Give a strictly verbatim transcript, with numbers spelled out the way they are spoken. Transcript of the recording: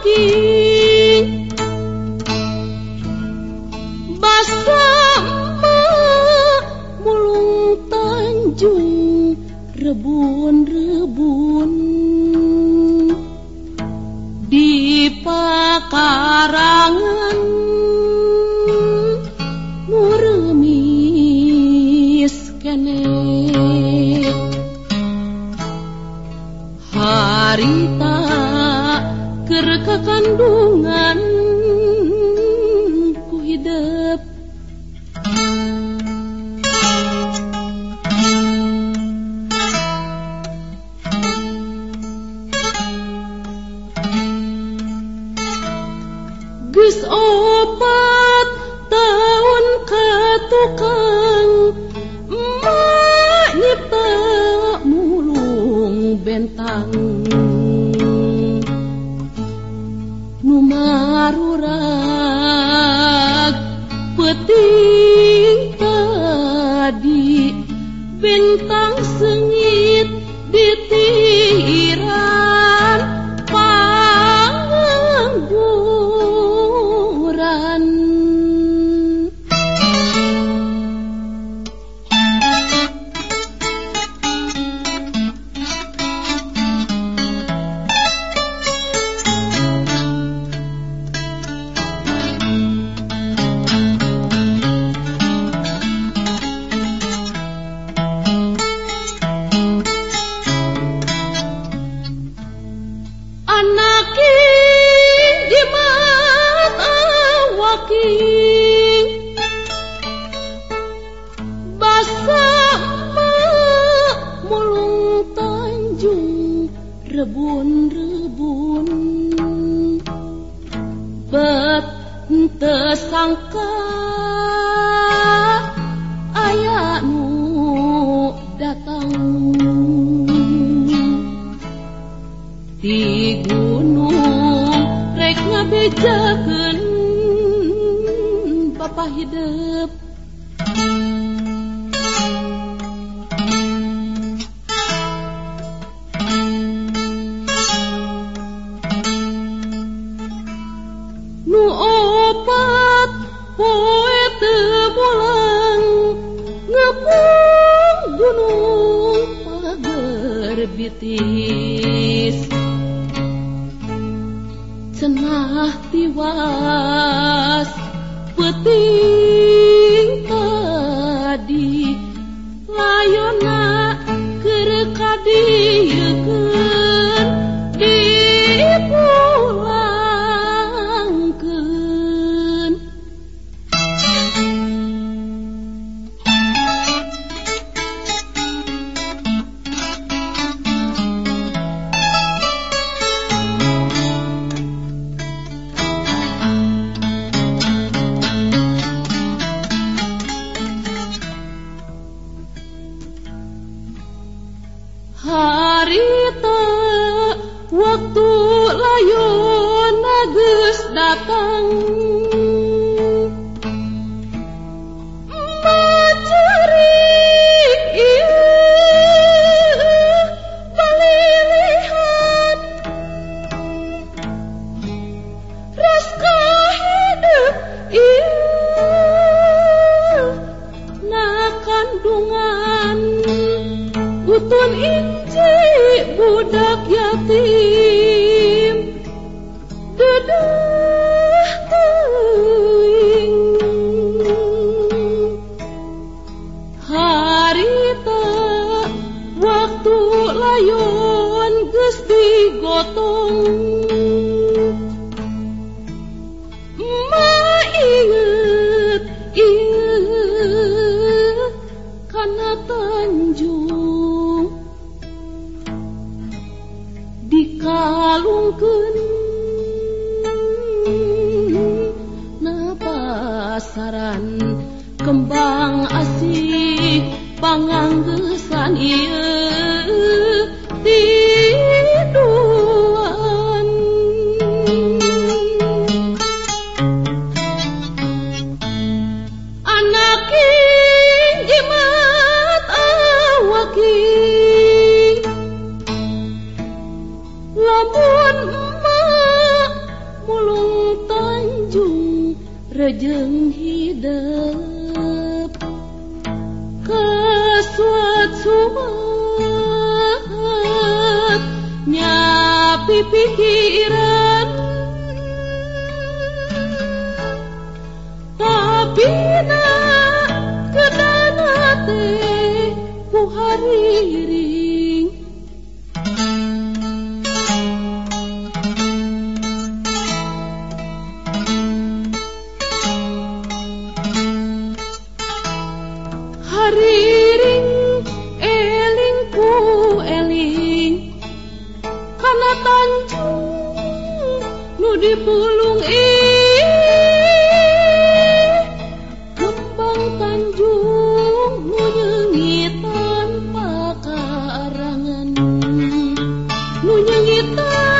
waking basa emak mulung Tanjung rebun-rebun di pakarangan muremis kene harita keur kakandungan ku hidup geus opat tahun ka tukang emak nyipta mulung bentang nu marurag peuting tadi bentang sengit di tiran pangangguran rebun-rebun bet teu sangka aya nu datang di gunung rek ngabejakeun bapa hidup nu opat poe teu mulang ngepung gunung pager bitis cenah tiwas peuting tadi layonna keur kadiekeun dipulangkeun harita waktu layonna geus datang macerik ieu balilihan ras kahidup ieu na kandungan utun inci budak yatim dedah teuing harita waktu layon geus digotong ma inget ieu kana Tanjung dikalungkeun na pasaran kembang asih panganggesan ieu tiduan anak jimat awaki lamun emak Tanjung rejeng hidup kesuat-suat nyapi pikiran tapi na kedana teh ku hariring hariring eling ku eling kana Tanjung nu dipulung ih kembang Tanjung nu nyengitan pakarangan nu nyengitan